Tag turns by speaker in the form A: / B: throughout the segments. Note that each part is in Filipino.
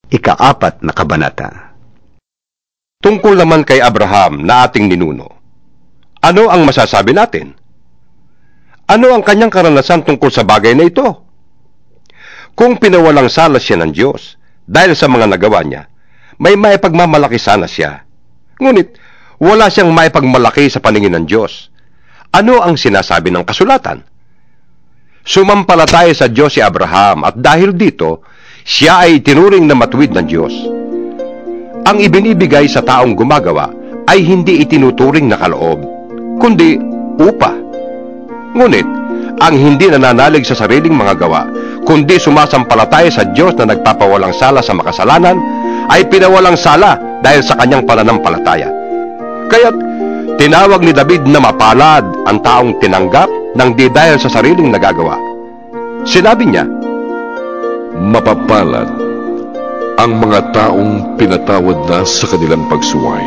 A: Ika-4 na kabanata.
B: Tungkol naman kay Abraham na ating ninuno, ano ang masasabi natin? Ano ang kanyang karanasan tungkol sa bagay na ito? Kung pinawalang sala siya ng Diyos dahil sa mga nagawa niya, may maipagmamalaki sana siya. Ngunit wala siyang maipagmalaki sa paningin ng Diyos. Ano ang sinasabi ng kasulatan? Sumampalataya sa Diyos si Abraham at dahil dito, siya ay tinuring na matuwid ng Diyos. Ang ibinibigay sa taong gumagawa ay hindi itinuturing na kaloob, kundi upa. Ngunit, ang hindi nananalig sa sariling mga gawa, kundi sumasampalataya sa Diyos na nagpapawalang sala sa makasalanan, ay pinawalang sala dahil sa kanyang pananampalataya. Kaya't, tinawag ni David na mapalad ang taong tinanggap ng di dahil sa sariling nagagawa. Sinabi niya,
C: mapapalad ang mga taong pinatawad na sa kanilang pagsuway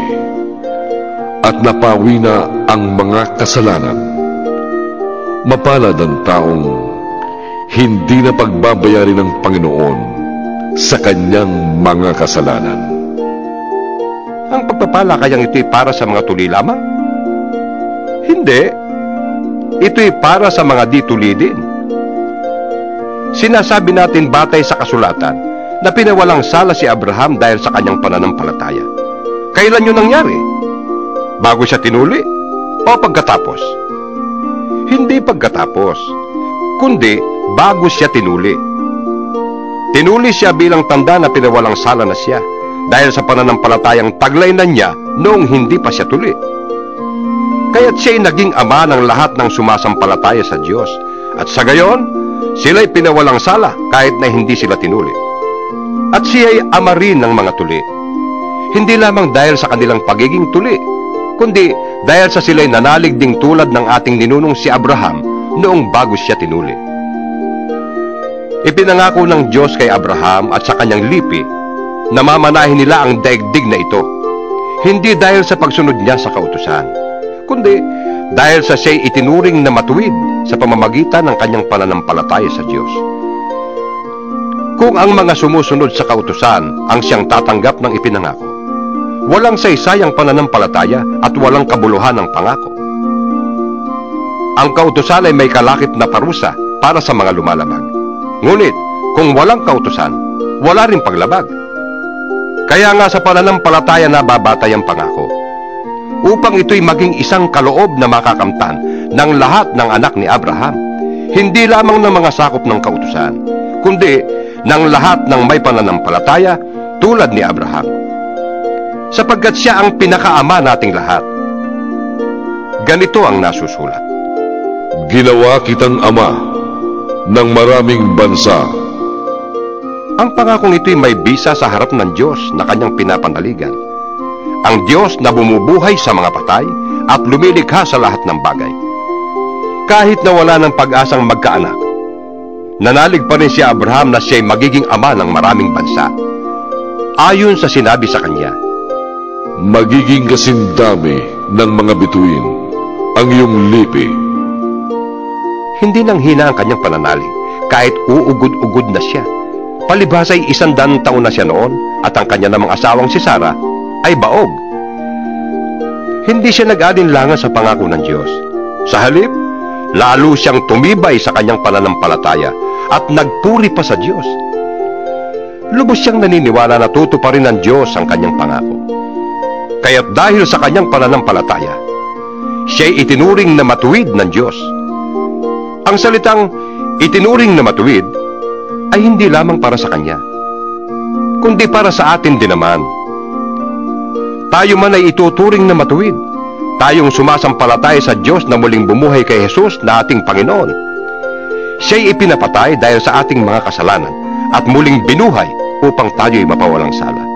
C: at napawi na ang mga kasalanan. Mapalad ang taong hindi na pagbabayarin ng Panginoon sa kanyang mga kasalanan.
B: Ang pagpapala kayang ito'y para sa mga tuli lamang? Hindi. Ito'y para sa mga di tuli din. Sinasabi natin batay sa kasulatan na pinawalang sala si Abraham dahil sa kanyang pananampalataya. Kailan yun nangyari? Bago siya tinuli? O pagkatapos? Hindi pagkatapos, kundi bago siya tinuli. Tinuli siya bilang tanda na pinawalang sala na siya dahil sa pananampalatayang taglay na niya noong hindi pa siya tuli. Kaya't siya'y naging ama ng lahat ng sumasampalataya sa Diyos at sa gayon, sila'y pinawalang sala kahit na hindi sila tinuli. At siya'y ama rin ng mga tuli. Hindi lamang dahil sa kanilang pagiging tuli, kundi dahil sa sila'y nanalig ding tulad ng ating ninunong si Abraham noong bago siya tinuli. Ipinangako ng Diyos kay Abraham at sa kanyang lipi na mamanahin nila ang daigdig na ito, hindi dahil sa pagsunod niya sa kautusan, kundi dahil sa siya'y itinuring na matuwid sa pamamagitan ng kanyang pananampalataya sa Diyos. Kung ang mga sumusunod sa kautusan ang siyang tatanggap ng ipinangako, walang saysayang pananampalataya at walang kabuluhan ng pangako. Ang kautusan ay may kalakip na parusa para sa mga lumalabag. Ngunit, kung walang kautusan, wala rin paglabag. Kaya nga sa pananampalataya na babatay ang pangako, upang ito'y maging isang kaloob na makakamtan ng lahat ng anak ni Abraham, hindi lamang ng mga sakop ng kautusan, kundi ng lahat ng may pananampalataya tulad ni Abraham. Sapagkat siya ang pinakaama nating lahat. Ganito ang nasusulat.
C: Ginawa kitang ama ng maraming bansa.
B: Ang pangakong ito'y may bisa sa harap ng Diyos na kanyang pinapanaligan. Ang Diyos na bumubuhay sa mga patay at lumilikha sa lahat ng bagay. Kahit na wala ng pag-asang magkaanak, nanalig pa rin si Abraham na siya'y magiging ama ng maraming bansa. Ayon sa sinabi sa kanya,
C: magiging kasindami ng mga bituin ang iyong lipi.
B: Hindi nang hina ang kanyang pananalig, kahit uugod-ugod na siya. Palibhasa'y 100 taon na siya noon at ang kanya namang asawang si Sarah ay baog. Hindi siya nag-alinlangan sa pangako ng Diyos. Sa halip, lalo siyang tumibay sa kanyang pananampalataya at nagpuri pa sa Diyos. Lubos siyang naniniwala na tutuparin ng Diyos ang kanyang pangako. Kaya't dahil sa kanyang pananampalataya, siya'y itinuring na matuwid ng Diyos. Ang salitang itinuring na matuwid ay hindi lamang para sa kanya, kundi para sa atin din naman. Tayo man ay ituturing na matuwid, tayong sumasampalataya sa Diyos na muling bumuhay kay Jesus na ating Panginoon. Siya'y ipinapatay dahil sa ating mga kasalanan at muling binuhay upang tayo'y mapawalang sala.